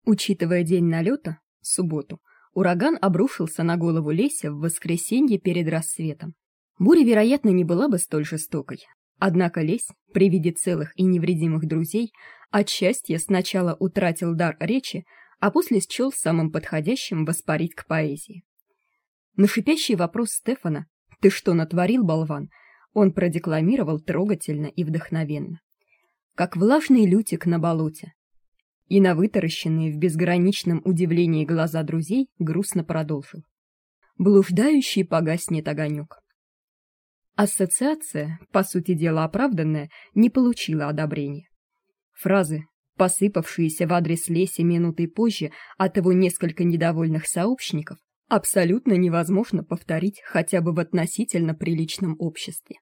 Учитывая день налета, субботу, ураган обрушился на голову Леся в воскресенье перед рассветом. Буря, вероятно, не была бы столь жестокой. Однако Лесь, при виде целых и невредимых друзей, от счастья сначала утратил дар речи, а после счел самым подходящим воспарить к поэзии. На шипящий вопрос Стефана «Ты что натворил, болван?», он продекламировал трогательно и вдохновенно. Как влажный лютик на болоте. И на вытаращенные в безграничном удивлении глаза друзей грустно продолжил. Блуждающий погаснет огонек. Ассоциация, по сути дела оправданная, не получила одобрения. Фразы, посыпавшиеся в адрес Леся минутой позже от его несколько недовольных сообщников, абсолютно невозможно повторить хотя бы в относительно приличном обществе.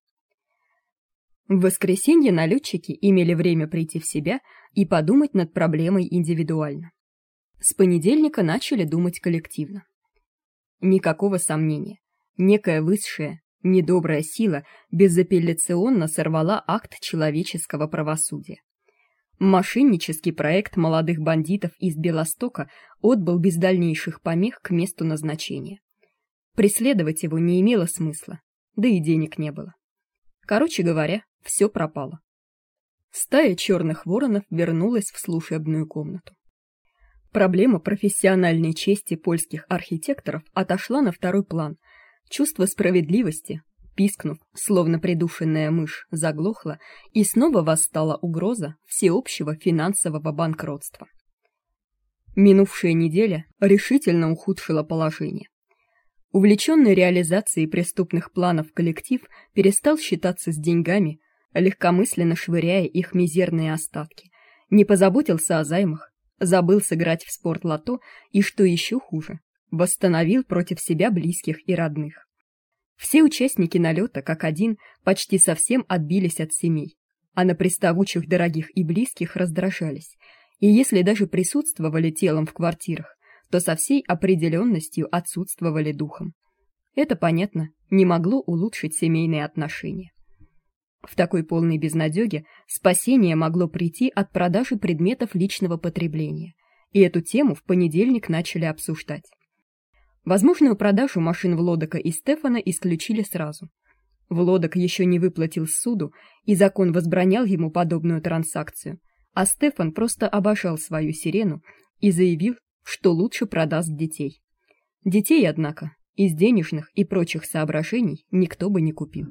В воскресенье налетчики имели время прийти в себя и подумать над проблемой индивидуально. С понедельника начали думать коллективно. Никакого сомнения, некая высшая, недобрая сила безапелляционно сорвала акт человеческого правосудия. Мошеннический проект молодых бандитов из Белостока отбыл без дальнейших помех к месту назначения. Преследовать его не имело смысла, да и денег не было. Короче говоря, все пропало. Стая черных воронов вернулась в служебную комнату. Проблема профессиональной чести польских архитекторов отошла на второй план. Чувство справедливости, пискнув, словно придушенная мышь, заглохло, и снова восстала угроза всеобщего финансового банкротства. Минувшая неделя решительно ухудшила положение. Увлеченный реализацией преступных планов коллектив перестал считаться с деньгами, легкомысленно швыряя их мизерные остатки, не позаботился о займах, забыл сыграть в спорт-лото и, что еще хуже, восстановил против себя близких и родных. Все участники налета, как один, почти совсем отбились от семей, а на приставучих дорогих и близких раздражались, и если даже присутствовали телом в квартирах, то со всей определенностью отсутствовали духом. Это, понятно, не могло улучшить семейные отношения. В такой полной безнадёге спасение могло прийти от продажи предметов личного потребления, и эту тему в понедельник начали обсуждать. Возможную продажу машин Влодока и Стефана исключили сразу. Влодок еще не выплатил суду, и закон возбранял ему подобную транзакцию, а Стефан просто обожал свою сирену и заявил, что лучше продаст детей. Детей, однако, из денежных и прочих соображений никто бы не купил.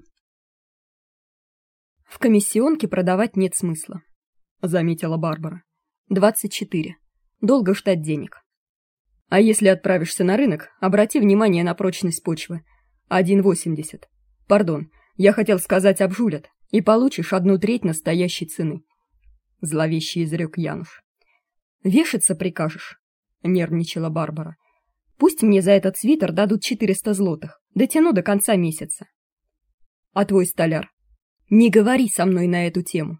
В комиссионке продавать нет смысла, заметила Барбара. 24. Долго ждать денег. А если отправишься на рынок, обрати внимание на прочность почвы. 1,80. Пардон, я хотел сказать обжулят, и получишь 1/3 настоящей цены. Зловеще изрек Януш. Вешаться прикажешь? Нервничала Барбара. Пусть мне за этот свитер дадут 400 злотых. Дотяну до конца месяца. А твой столяр? Не говори со мной на эту тему.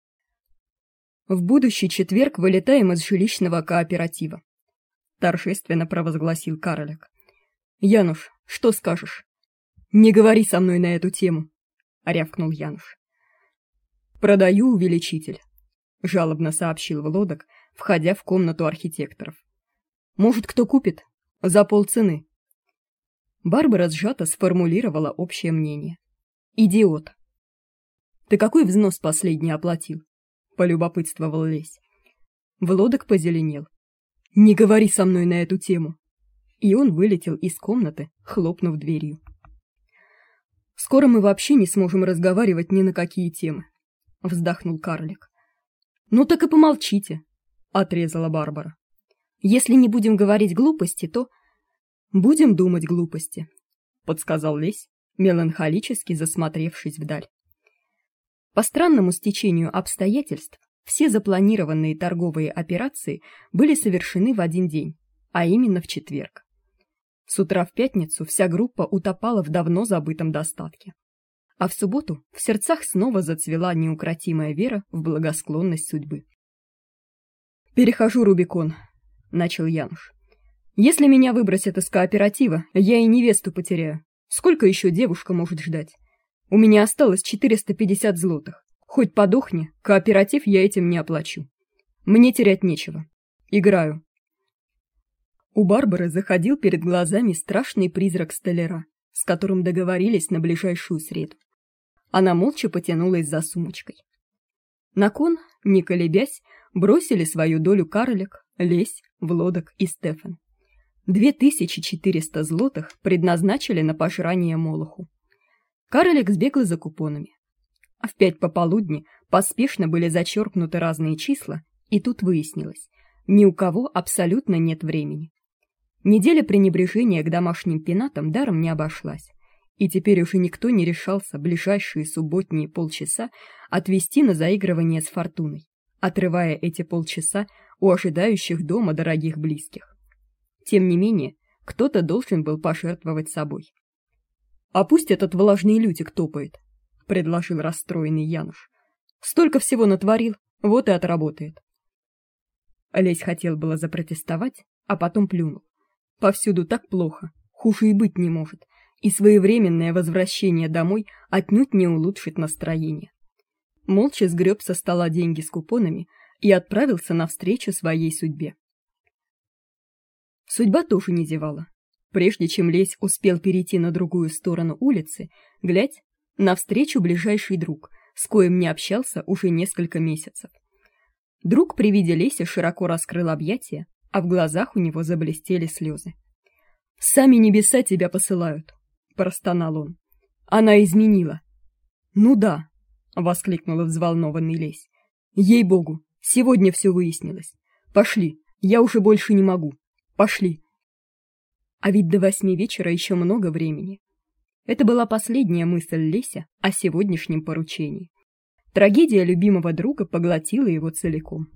В будущий четверг вылетаем из жилищного кооператива, торжественно провозгласил Карлик. Януш, что скажешь? Не говори со мной на эту тему, рявкнул Януш. Продаю увеличитель, жалобно сообщил Влодок, входя в комнату архитекторов. Может, кто купит? За полцены. Барбара сжато сформулировала общее мнение. Идиот. Ты какой взнос последний оплатил? Полюбопытствовал Лесь. Влодок позеленел. Не говори со мной на эту тему. И он вылетел из комнаты, хлопнув дверью. Скоро мы вообще не сможем разговаривать ни на какие темы, вздохнул Карлик. Ну так и помолчите, отрезала Барбара. Если не будем говорить глупости, то будем думать глупости, подсказал Лесь, меланхолически засмотревшись вдаль. По странному стечению обстоятельств, все запланированные торговые операции были совершены в один день, а именно в четверг. С утра в пятницу вся группа утопала в давно забытом достатке. А в субботу в сердцах снова зацвела неукротимая вера в благосклонность судьбы. «Перехожу Рубикон», — начал Януш. «Если меня выбросят из кооператива, я и невесту потеряю. Сколько еще девушка может ждать? У меня осталось 450 злотых. Хоть подохни, кооператив я этим не оплачу. Мне терять нечего. Играю. У Барбары заходил перед глазами страшный призрак столяра, с которым договорились на ближайшую среду. Она молча потянулась за сумочкой. На кон, не колебясь, бросили свою долю Карлик, Лесь, Влодок и Стефан. 2400 злотых предназначили на пожрание Молоху. Карлик сбегла за купонами. В 5 пополудни поспешно были зачеркнуты разные числа, и тут выяснилось, ни у кого абсолютно нет времени. Неделя пренебрежения к домашним пенатам даром не обошлась, и теперь уже никто не решался ближайшие субботние полчаса отвести на заигрывание с фортуной, отрывая эти полчаса у ожидающих дома дорогих близких. Тем не менее, кто-то должен был пожертвовать собой. «А пусть этот влажный лютик топает», — предложил расстроенный Януш. «Столько всего натворил, вот и отработает». Лесь хотел было запротестовать, а потом плюнул. Повсюду так плохо, хуже и быть не может, и своевременное возвращение домой отнюдь не улучшит настроение. Молча сгреб со стола деньги с купонами и отправился навстречу своей судьбе. Судьба тоже не зевала. Прежде чем Лесь успел перейти на другую сторону улицы, глядь, навстречу ближайший друг, с коим не общался уже несколько месяцев. Друг при виде Леся широко раскрыл объятия, а в глазах у него заблестели слезы. «Сами небеса тебя посылают», — простонал он. «Она изменила». «Ну да», — воскликнул взволнованный Лесь. «Ей-богу, сегодня все выяснилось. Пошли, я уже больше не могу. Пошли». А ведь до 8 вечера еще много времени. Это была последняя мысль Леся о сегодняшнем поручении. Трагедия любимого друга поглотила его целиком.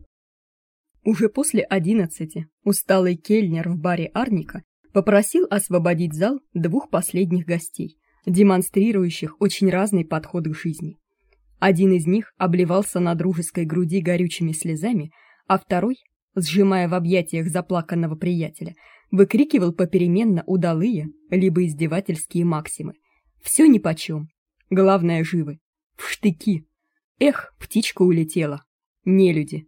Уже после 11 усталый кельнер в баре Арника попросил освободить зал 2 последних гостей, демонстрирующих очень разный подход к жизни. Один из них обливался на дружеской груди горючими слезами, а второй, сжимая в объятиях заплаканного приятеля, выкрикивал попеременно удалые либо издевательские максимы. Все нипочем. Главное, живы. В штыки. Эх, птичка улетела. Нелюди.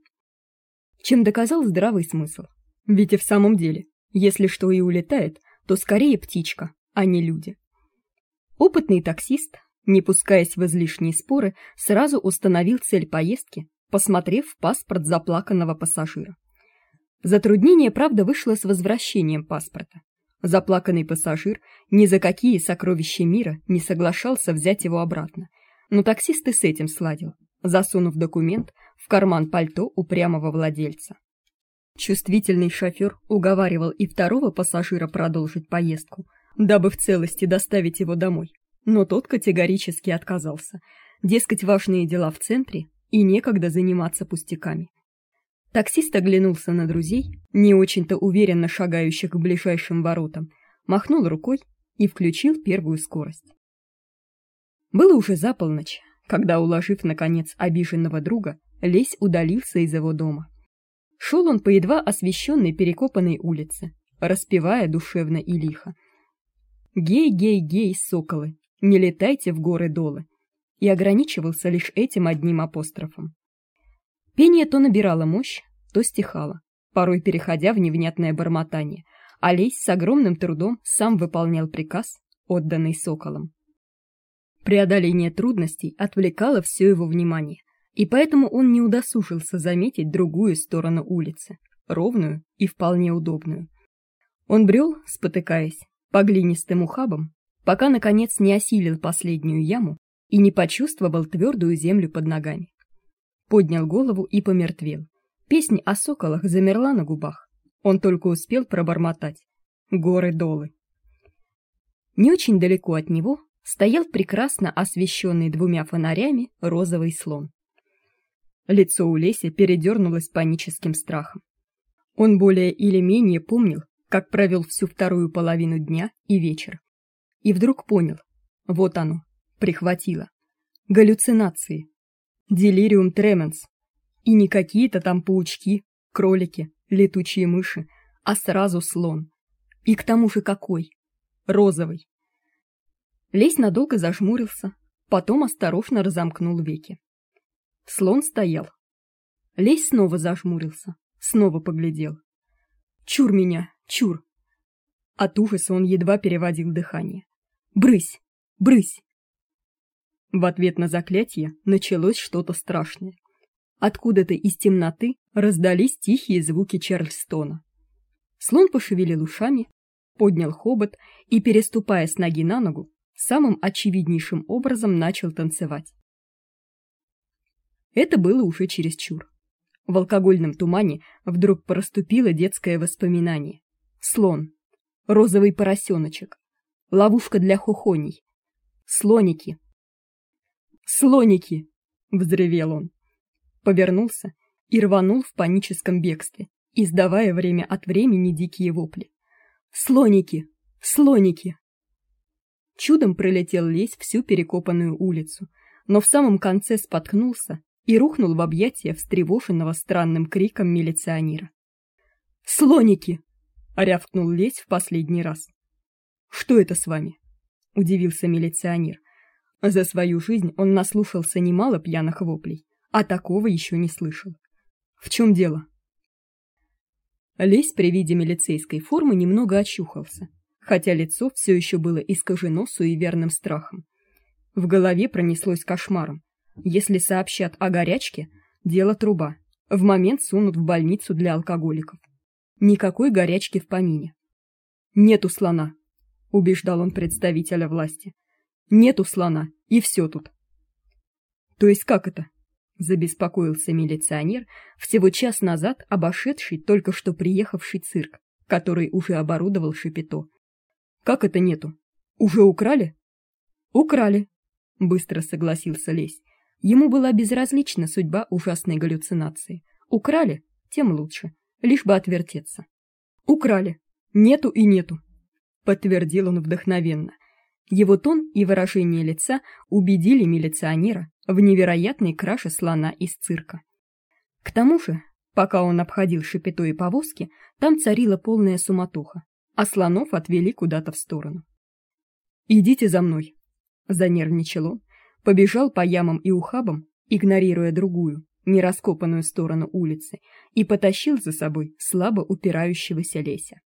Чем доказал здравый смысл. Ведь и в самом деле, если что и улетает, то скорее птичка, а не люди. Опытный таксист, не пускаясь в излишние споры, сразу установил цель поездки, посмотрев в паспорт заплаканного пассажира. Затруднение, правда, вышло с возвращением паспорта. Заплаканный пассажир ни за какие сокровища мира не соглашался взять его обратно, но таксист и с этим сладил, засунув документ в карман пальто упрямого владельца. Чувствительный шофер уговаривал и второго пассажира продолжить поездку, дабы в целости доставить его домой, но тот категорически отказался, дескать, важные дела в центре и некогда заниматься пустяками. Таксист оглянулся на друзей, не очень-то уверенно шагающих к ближайшим воротам, махнул рукой и включил первую скорость. Было уже за полночь, когда, уложив наконец обиженного друга, Лесь удалился из его дома. Шел он по едва освещенной перекопанной улице, распевая душевно и лихо: «Гей-гей-гей, соколы, не летайте в горы-долы», и ограничивался лишь этим одним апострофом. Пение то набирало мощь, то стихало, порой переходя в невнятное бормотание, а Лесь с огромным трудом сам выполнял приказ, отданный соколом. Преодоление трудностей отвлекало все его внимание, и поэтому он не удосужился заметить другую сторону улицы, ровную и вполне удобную. Он брел, спотыкаясь, по глинистым ухабам, пока, наконец, не осилил последнюю яму и не почувствовал твердую землю под ногами. Поднял голову и помертвел. Песнь о соколах замерла на губах. Он только успел пробормотать: «Горы-долы». Не очень далеко от него стоял прекрасно освещенный 2 фонарями розовый слон. Лицо у Леся передернулось паническим страхом. Он более или менее помнил, как провел всю вторую половину дня и вечер. И вдруг понял: вот оно, прихватило. Галлюцинации. Делириум тременс. И не какие-то там паучки, кролики, летучие мыши, а сразу слон. И к тому же какой? Розовый. Лесь надолго зажмурился, потом осторожно разомкнул веки. Слон стоял. Лесь снова зажмурился, снова поглядел. «Чур меня, Чур!» От ужаса он едва переводил дыхание. «Брысь! Брысь!» В ответ на заклятие началось что-то страшное. Откуда-то из темноты раздались тихие звуки Чарльстона. Слон пошевелил ушами, поднял хобот и, переступая с ноги на ногу, самым очевиднейшим образом начал танцевать. Это было уже чересчур. В алкогольном тумане вдруг проступило детское воспоминание. Слон, розовый поросеночек, ловушка для хохоней, слоники. «Слоники!» — взревел он. Повернулся и рванул в паническом бегстве, издавая время от времени дикие вопли. «Слоники! Слоники!» Чудом пролетел лесь всю перекопанную улицу, но в самом конце споткнулся и рухнул в объятия встревоженного странным криком милиционера. «Слоники!» — рявкнул лесь в последний раз. «Что это с вами?» — удивился милиционер. За свою жизнь он наслушался немало пьяных воплей, а такого еще не слышал. «В чем дело?» Лесь при виде милицейской формы немного очухался, хотя лицо все еще было искажено суеверным страхом. В голове пронеслось кошмаром. Если сообщат о горячке, дело труба. В момент сунут в больницу для алкоголиков. Никакой горячки в помине. «Нету слона», — убеждал он представителя власти. «Нету слона, и все тут». «То есть как это?» — забеспокоился милиционер, всего час назад обошедший только что приехавший цирк, который уже оборудовал Шапито. «Как это нету? Уже украли?» «Украли», — быстро согласился лесь. Ему была безразлична судьба ужасной галлюцинации. Украли, тем лучше, лишь бы отвертеться. «Украли. Нету и нету», — подтвердил он вдохновенно. Его тон и выражение лица убедили милиционера в невероятной краже слона из цирка. К тому же, пока он обходил Шапито и повозки, там царила полная суматоха, а слонов отвели куда-то в сторону. «Идите за мной», — занервничал он, побежал по ямам и ухабам, игнорируя другую, нераскопанную сторону улицы, и потащил за собой слабо упирающегося леся.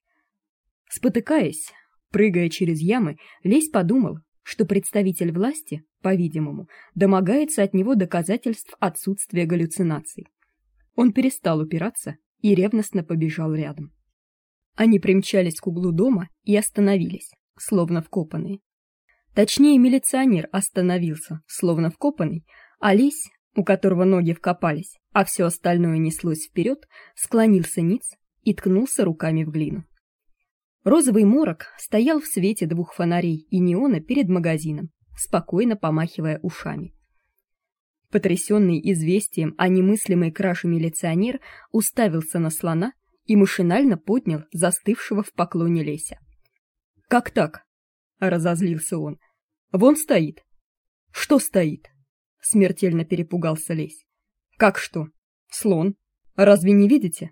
Спотыкаясь, прыгая через ямы, лесь подумал, что представитель власти, по-видимому, домогается от него доказательств отсутствия галлюцинаций. Он перестал упираться и ревностно побежал рядом. Они примчались к углу дома и остановились, словно вкопанные. Точнее, милиционер остановился, словно вкопанный, а лесь, у которого ноги вкопались, а все остальное неслось вперед, склонился ниц и ткнулся руками в глину. Розовый морок стоял в свете двух фонарей и неона перед магазином, спокойно помахивая ушами. Потрясенный известием о немыслимой краже милиционер уставился на слона и машинально поднял застывшего в поклоне леся. «Как так?» — разозлился он. «Вон стоит». «Что стоит?» — смертельно перепугался лесь. «Как что? Слон. Разве не видите?»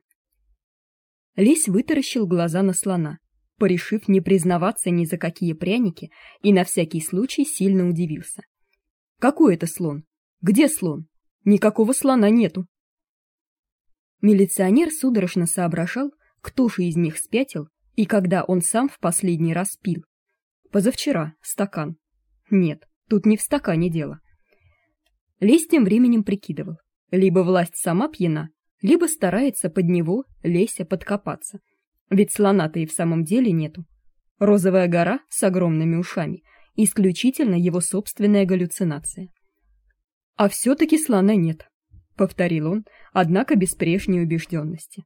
Лесь вытаращил глаза на слона, порешив не признаваться ни за какие пряники, и на всякий случай сильно удивился. «Какой это слон? Где слон? Никакого слона нету». Милиционер судорожно соображал, кто же из них спятил и когда он сам в последний раз пил. Позавчера стакан. Нет, тут не в стакане дело. Лесь тем временем прикидывал: либо власть сама пьяна, либо старается под него, леся, подкопаться. Ведь слона-то и в самом деле нету. Розовая гора с огромными ушами — исключительно его собственная галлюцинация. «А все-таки слона нет», — повторил он, однако без прежней убежденности.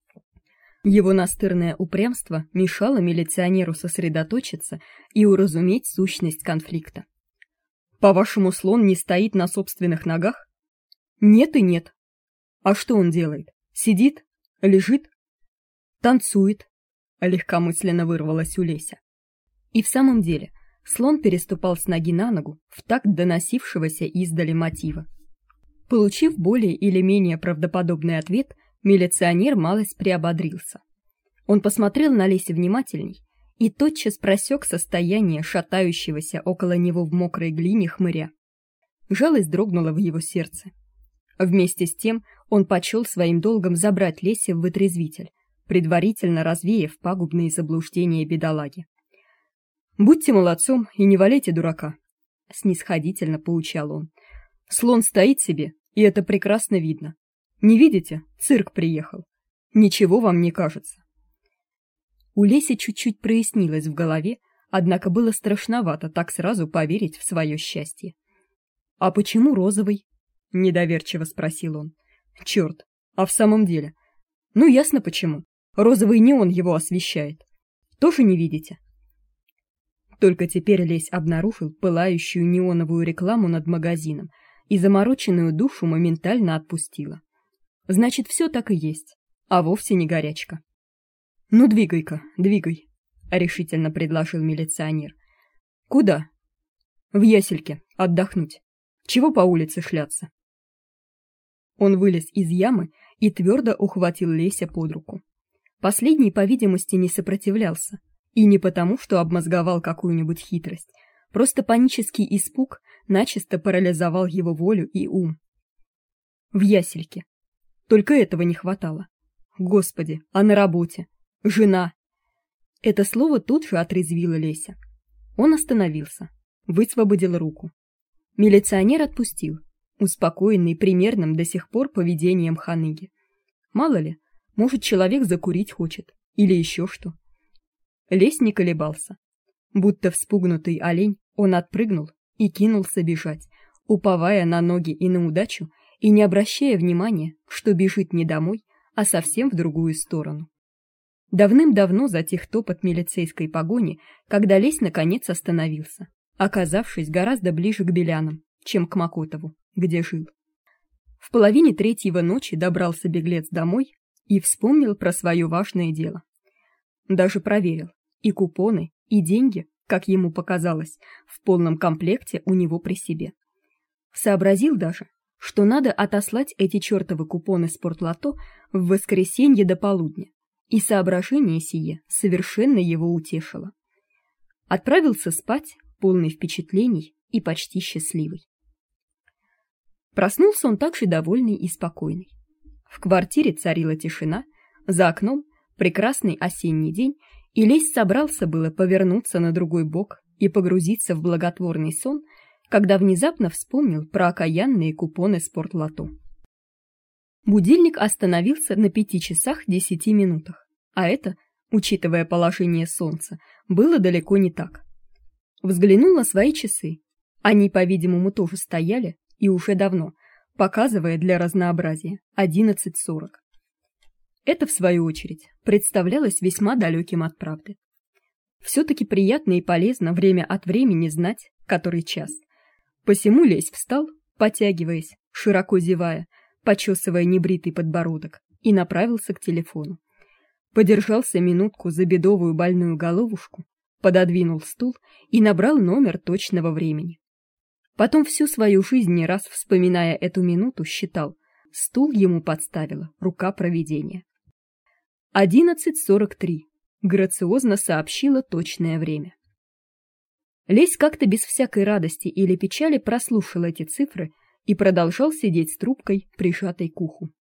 Его настырное упрямство мешало милиционеру сосредоточиться и уразуметь сущность конфликта. «По-вашему, слон не стоит на собственных ногах?» «Нет и нет». «А что он делает? Сидит? Лежит?» «Танцует», — легкомысленно вырвалось у леся. И в самом деле слон переступал с ноги на ногу в такт доносившегося издали мотива. Получив более или менее правдоподобный ответ, милиционер малость приободрился. Он посмотрел на леся внимательней и тотчас просек состояние шатающегося около него в мокрой глине хмыря. Жалость дрогнула в его сердце. Вместе с тем он почел своим долгом забрать леся в вытрезвитель, предварительно развеяв пагубные заблуждения бедолаги. «Будьте молодцом и не валяйте дурака», — снисходительно поучал он. «Слон стоит себе, и это прекрасно видно. Не видите? Цирк приехал. Ничего вам не кажется». У Леси чуть-чуть прояснилось в голове, однако было страшновато так сразу поверить в свое счастье. «А почему розовый?» — недоверчиво спросил он. «Черт, а в самом деле? Ну, ясно почему. Розовый неон его освещает. Тоже не видите?» Только теперь Лесь обнаружил пылающую неоновую рекламу над магазином, и замороченную душу моментально отпустила. Значит, все так и есть, а вовсе не горячка. «Ну, двигай-ка, двигай», — решительно предложил милиционер. «Куда?» «В ясельке, отдохнуть. Чего по улице шляться?» Он вылез из ямы и твердо ухватил Леся под руку. Последний, по видимости, не сопротивлялся, и не потому, что обмозговал какую-нибудь хитрость, просто панический испуг начисто парализовал его волю и ум. В ясельке. Только этого не хватало. Господи, а на работе? Жена. Это слово тут же отрезвило Леся. Он остановился, высвободил руку. Милиционер отпустил, успокоенный примерным до сих пор поведением ханыги. Мало ли, может, человек закурить хочет, или еще что. Лесь не колебался. Будто вспугнутый олень, он отпрыгнул и кинулся бежать, уповая на ноги и на удачу, и не обращая внимания, что бежит не домой, а совсем в другую сторону. Давным-давно затих топот милицейской погони, когда Лесь наконец остановился, оказавшись гораздо ближе к Белянам, чем к Макотову, где жил. В половине третьего ночи добрался беглец домой и вспомнил про свое важное дело. Даже проверил, и купоны, и деньги, как ему показалось, в полном комплекте у него при себе. Сообразил даже, что надо отослать эти чертовы купоны спортлото в воскресенье до полудня, и соображение сие совершенно его утешило. Отправился спать, полный впечатлений и почти счастливый. Проснулся он также довольный и спокойный. В квартире царила тишина, за окном прекрасный осенний день, и Лесь собрался было повернуться на другой бок и погрузиться в благотворный сон, когда внезапно вспомнил про окаянные купоны спортлото. Будильник остановился на 5 часах 10 минутах, а это, учитывая положение солнца, было далеко не так. Взглянул на свои часы. Они, по-видимому, тоже стояли, и уже давно, показывая для разнообразия 11:40. Это, в свою очередь, представлялось весьма далеким от правды. Все-таки приятно и полезно время от времени знать, который час. Посему Лесь встал, потягиваясь, широко зевая, почесывая небритый подбородок, и направился к телефону. Подержался минутку за бедовую больную головушку, пододвинул стул и набрал номер точного времени. Потом всю свою жизнь, не раз вспоминая эту минуту, считал, стул ему подставила рука провидения. 11:43. Грациозно сообщила точное время. Лесь как-то без всякой радости или печали прослушал эти цифры и продолжал сидеть с трубкой, прижатой к уху.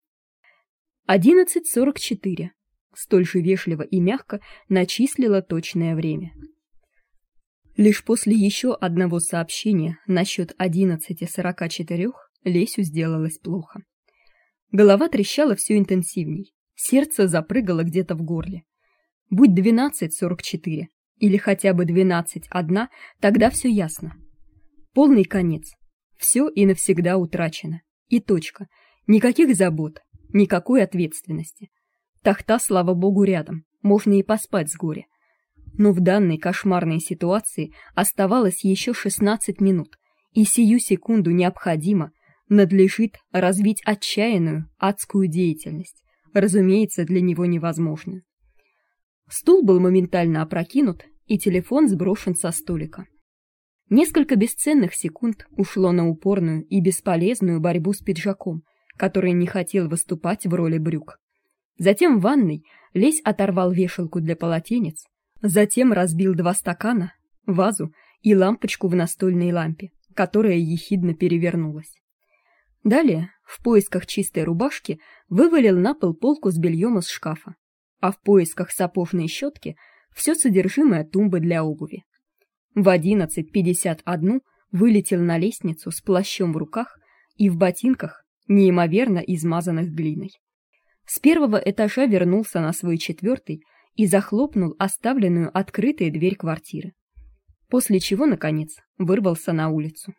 11:44. Столь же вежливо и мягко начислила точное время. Лишь после еще одного сообщения насчет 11:44 Лесю сделалось плохо. Голова трещала все интенсивней, сердце запрыгало где-то в горле. Будь 12:44 или хотя бы 12:01, тогда все ясно. Полный конец. Все и навсегда утрачено. И точка. Никаких забот, никакой ответственности. Тахта, слава богу, рядом. Можно и поспать с горя. Но в данной кошмарной ситуации оставалось еще 16 минут, и сию секунду необходимо, надлежит развить отчаянную, адскую деятельность, разумеется, для него невозможную. Стул был моментально опрокинут, и телефон сброшен со столика. Несколько бесценных секунд ушло на упорную и бесполезную борьбу с пиджаком, который не хотел выступать в роли брюк. Затем в ванной Лесь оторвал вешалку для полотенец, затем разбил 2 стакана, вазу и лампочку в настольной лампе, которая ехидно перевернулась. Далее, в поисках чистой рубашки, вывалил на пол полку с бельем из шкафа. а в поисках сапожной щетки все содержимое тумбы для обуви. В 11:51 вылетел на лестницу с плащом в руках и в ботинках, неимоверно измазанных глиной. С первого этажа вернулся на свой 4-й и захлопнул оставленную открытой дверь квартиры. После чего, наконец, вырвался на улицу.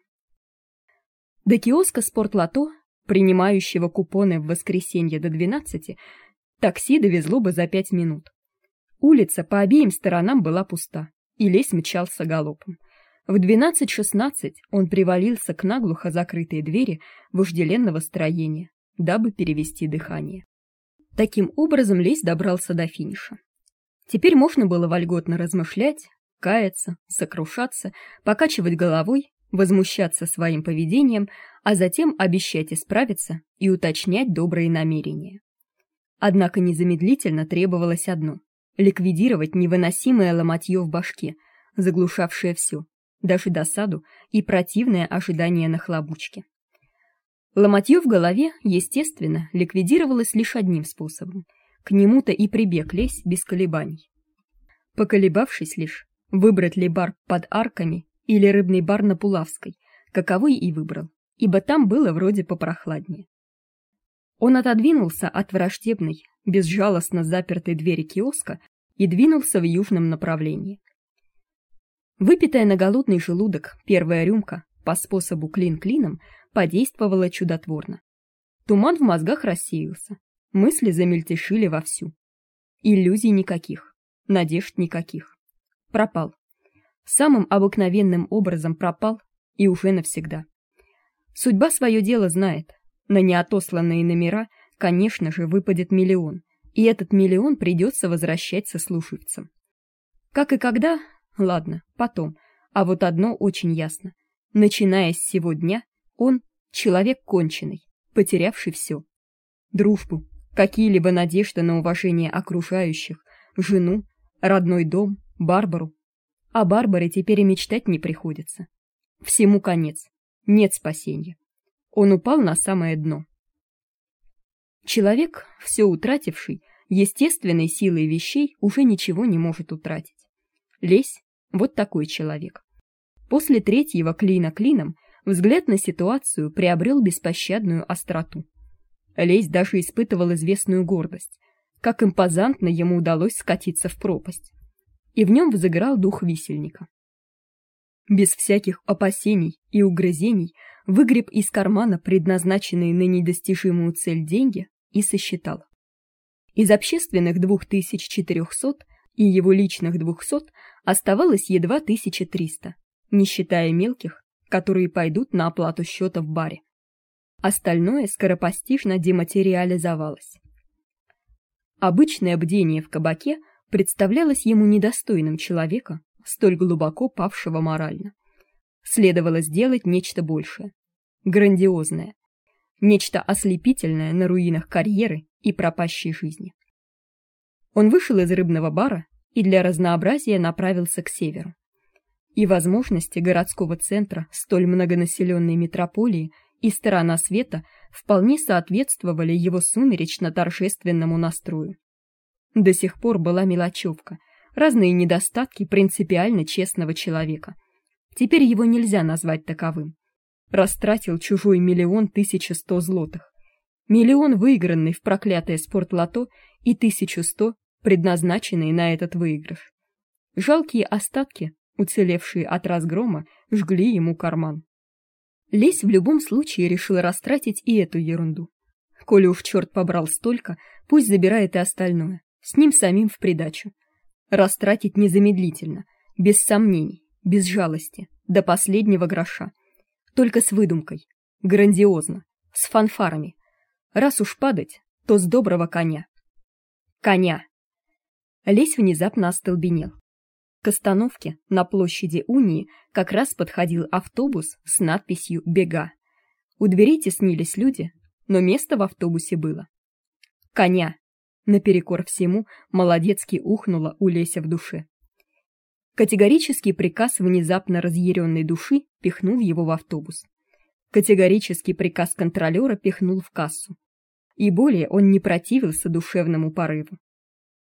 До киоска Спортлото, принимающего купоны в воскресенье до 12, такси довезло бы за 5 минут. Улица по обеим сторонам была пуста, и Лесь мчался галопом. В 12:16 он привалился к наглухо закрытой двери вожделенного строения, дабы перевести дыхание. Таким образом Лесь добрался до финиша. Теперь можно было вольготно размышлять, каяться, сокрушаться, покачивать головой, возмущаться своим поведением, а затем обещать исправиться и уточнять добрые намерения. Однако незамедлительно требовалось одно — ликвидировать невыносимое ломотье в башке, заглушавшее все, даже досаду и противное ожидание нахлобучки. Ломотье в голове, естественно, ликвидировалось лишь одним способом. К нему-то и прибег Лесь без колебаний. Поколебавшись лишь, выбрать ли бар под Арками или рыбный бар на Пулавской, каковой и выбрал, ибо там было вроде попрохладнее. Он отодвинулся от враждебной, безжалостно запертой двери киоска и двинулся в южном направлении. Выпитая на голодный желудок первая рюмка по способу клин клином подействовала чудотворно. Туман в мозгах рассеялся, мысли замельтешили вовсю. Иллюзий никаких, надежд никаких. Пропал. Самым обыкновенным образом пропал и уже навсегда. Судьба свое дело знает. На неотосланные номера, конечно же, выпадет миллион, и этот миллион придется возвращать сослуживцам. Как и когда? Ладно, потом. А вот одно очень ясно. Начиная с сего дня, он человек конченый, потерявший все. Дружбу, какие-либо надежды на уважение окружающих, жену, родной дом, Барбару. О Барбаре теперь и мечтать не приходится. Всему конец. Нет спасения. Он упал на самое дно. Человек, все утративший, естественной силой вещей уже ничего не может утратить. Лесь — вот такой человек. После третьего клина клином взгляд на ситуацию приобрел беспощадную остроту. Лесь даже испытывал известную гордость, как импозантно ему удалось скатиться в пропасть. И в нем взыграл дух висельника. Без всяких опасений и угрызений выгреб из кармана предназначенные на недостижимую цель деньги и сосчитал. Из общественных 2400 и его личных 200 оставалось едва 1300, не считая мелких, которые пойдут на оплату счета в баре. Остальное скоропостижно дематериализовалось. Обычное бдение в кабаке представлялось ему недостойным человека, столь глубоко павшего морально. Следовало сделать нечто большее, грандиозное, нечто ослепительное на руинах карьеры и пропащей жизни. Он вышел из рыбного бара и для разнообразия направился к северу. И возможности городского центра столь многонаселенной метрополии и сторона света вполне соответствовали его сумеречно-торжественному настрою. До сих пор была мелочевка, разные недостатки принципиально честного человека. Теперь его нельзя назвать таковым. Растратил чужой 1 1100 злотых. Миллион, выигранный в проклятое спортлото, и 1100, предназначенные на этот выигрыш. Жалкие остатки, уцелевшие от разгрома, жгли ему карман. Лесь в любом случае решил растратить и эту ерунду. Коли уж черт побрал столько, пусть забирает и остальное, с ним самим в придачу. Растратить незамедлительно, без сомнений, без жалости, до последнего гроша. Только с выдумкой, грандиозно, с фанфарами. Раз уж падать, то с доброго коня. Коня! Лесь внезапно остолбенел. К остановке на площади Унии как раз подходил автобус с надписью «Бега». У дверей теснились люди, но место в автобусе было. Коня! Наперекор всему молодецки ухнуло у Леся в душе. Категорический приказ внезапно разъяренной души пихнул его в автобус. Категорический приказ контролера пихнул в кассу. И более он не противился душевному порыву.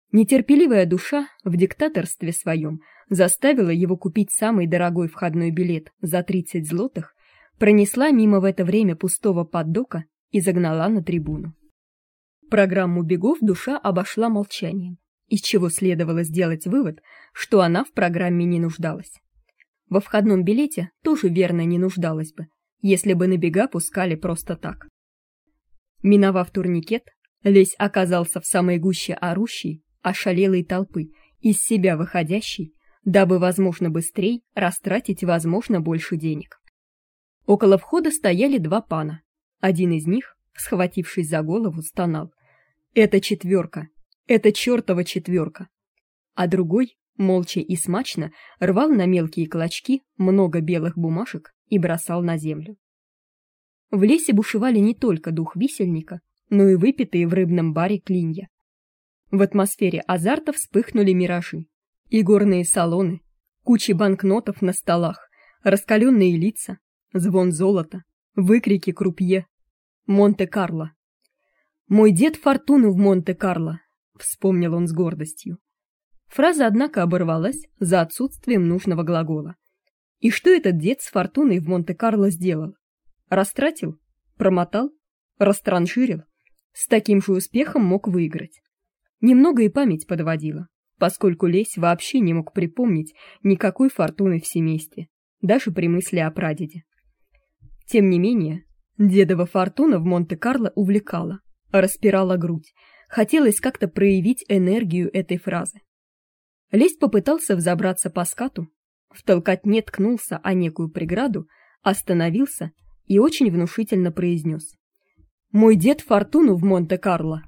Нетерпеливая душа в диктаторстве своем заставила его купить самый дорогой входной билет за 30 злотых, пронесла мимо в это время пустого поддока и загнала на трибуну. Программу бегов душа обошла молчанием, из чего следовало сделать вывод, что она в программе не нуждалась. Во входном билете тоже верно не нуждалась бы, если бы на бега пускали просто так. Миновав турникет, Лесь оказался в самой гуще орущей, ошалелой толпы, из себя выходящей, дабы, возможно, быстрей растратить, возможно, больше денег. Около входа стояли два пана. Один из них, схватившись за голову, стонал: «Это четверка! Это чертова четверка!» А другой, молча и смачно, рвал на мелкие клочки много белых бумажек и бросал на землю. В лесе бушевали не только дух висельника, но и выпитые в рыбном баре клинья. В атмосфере азарта вспыхнули миражи: игорные салоны, кучи банкнотов на столах, раскаленные лица, звон золота, выкрики крупье. Монте-Карло. «Мой дед фортуну в Монте-Карло», — вспомнил он с гордостью. Фраза, однако, оборвалась за отсутствием нужного глагола. И что этот дед с фортуной в Монте-Карло сделал? Растратил? Промотал? Растранжирил? С таким же успехом мог выиграть. Немного и память подводила, поскольку Лесь вообще не мог припомнить никакой фортуны в семействе, даже при мысли о прадеде. Тем не менее, дедова фортуна в Монте-Карло увлекала, распирала грудь, хотелось как-то проявить энергию этой фразы. Лесь попытался взобраться по скату, в толкотне ткнулся о некую преграду, остановился и очень внушительно произнес: «Мой дед фортуну в Монте-Карло».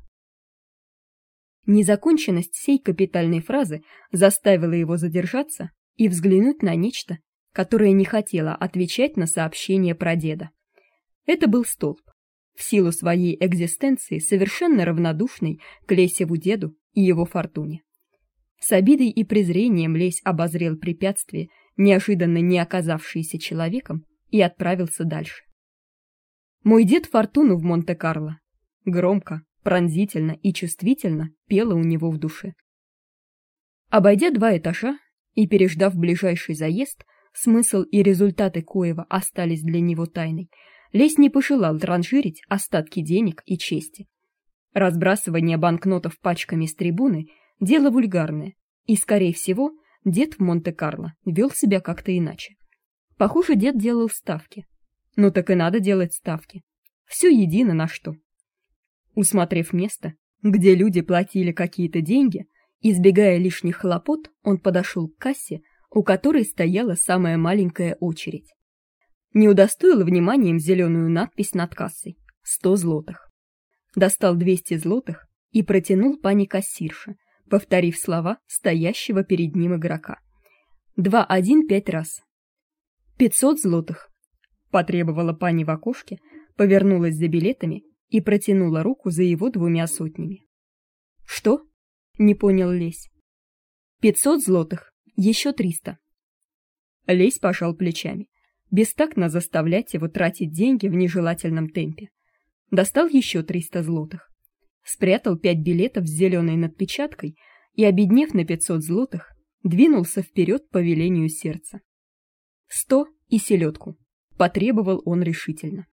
Незаконченность сей капитальной фразы заставила его задержаться и взглянуть на нечто, которое не хотело отвечать на сообщение про деда. Это был столб, в силу своей экзистенции совершенно равнодушный к Лесеву деду и его фортуне. С обидой и презрением Лесь обозрел препятствие, неожиданно не оказавшееся человеком, и отправился дальше. «Мой дед фортуну в Монте-Карло», громко, пронзительно и чувствительно пело у него в душе. Обойдя 2 этажа и переждав ближайший заезд, смысл и результаты коего остались для него тайной, Лесь не пожелал транжирить остатки денег и чести. Разбрасывание банкнотов пачками с трибуны – дело вульгарное, и, скорее всего, дед в Монте-Карло вел себя как-то иначе. Похоже, дед делал ставки. Ну так и надо делать ставки. Все едино на что. Усмотрев место, где люди платили какие-то деньги, избегая лишних хлопот, он подошел к кассе, у которой стояла самая маленькая очередь. Не удостоил вниманием зеленую надпись над кассой — 100 злотых. Достал 200 злотых и протянул пани кассирше, повторив слова стоящего перед ним игрока. 2-1 5 раз. 500 злотых. Потребовала пани в окошке, повернулась за билетами и протянула руку за его 2 сотнями. Что? Не понял Лесь. 500 злотых, еще 300. Лесь пожал плечами. Бестактно заставлять его тратить деньги в нежелательном темпе. Достал еще 300 злотых. Спрятал 5 билетов с зеленой надпечаткой и, обеднев на 500 злотых, двинулся вперед по велению сердца. 100 и селедку, потребовал он решительно.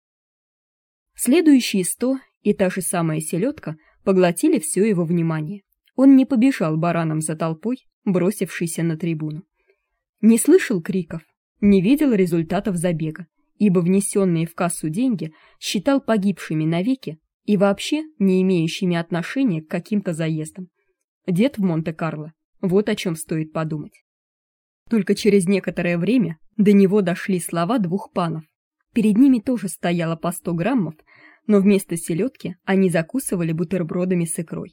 Следующие 100 и та же самая селедка поглотили все его внимание. Он не побежал бараном за толпой, бросившейся на трибуну. Не слышал криков, не видел результатов забега, ибо внесенные в кассу деньги считал погибшими навеки и вообще не имеющими отношения к каким-то заездам. Дед в Монте-Карло, вот о чем стоит подумать. Только через некоторое время до него дошли слова 2 панов. Перед ними тоже стояло по 100 граммов, но вместо селедки они закусывали бутербродами с икрой.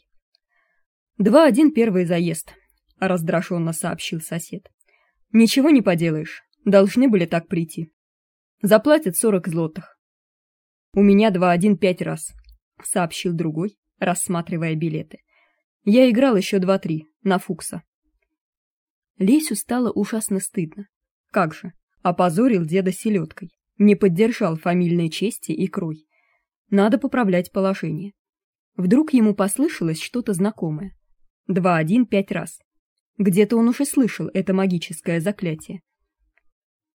2-1 первый заезд, раздраженно сообщил сосед. Ничего не поделаешь, должны были так прийти. Заплатят 40 злотых. У меня 2-1 5 раз, сообщил другой, рассматривая билеты. Я играл еще 2-3 на Фукса. Лесю стало ужасно стыдно. Как же, опозорил деда селедкой, не поддержал фамильной чести икрой. Надо поправлять положение. Вдруг ему послышалось что-то знакомое. 2-1 5 раз. Где-то он уже слышал это магическое заклятие.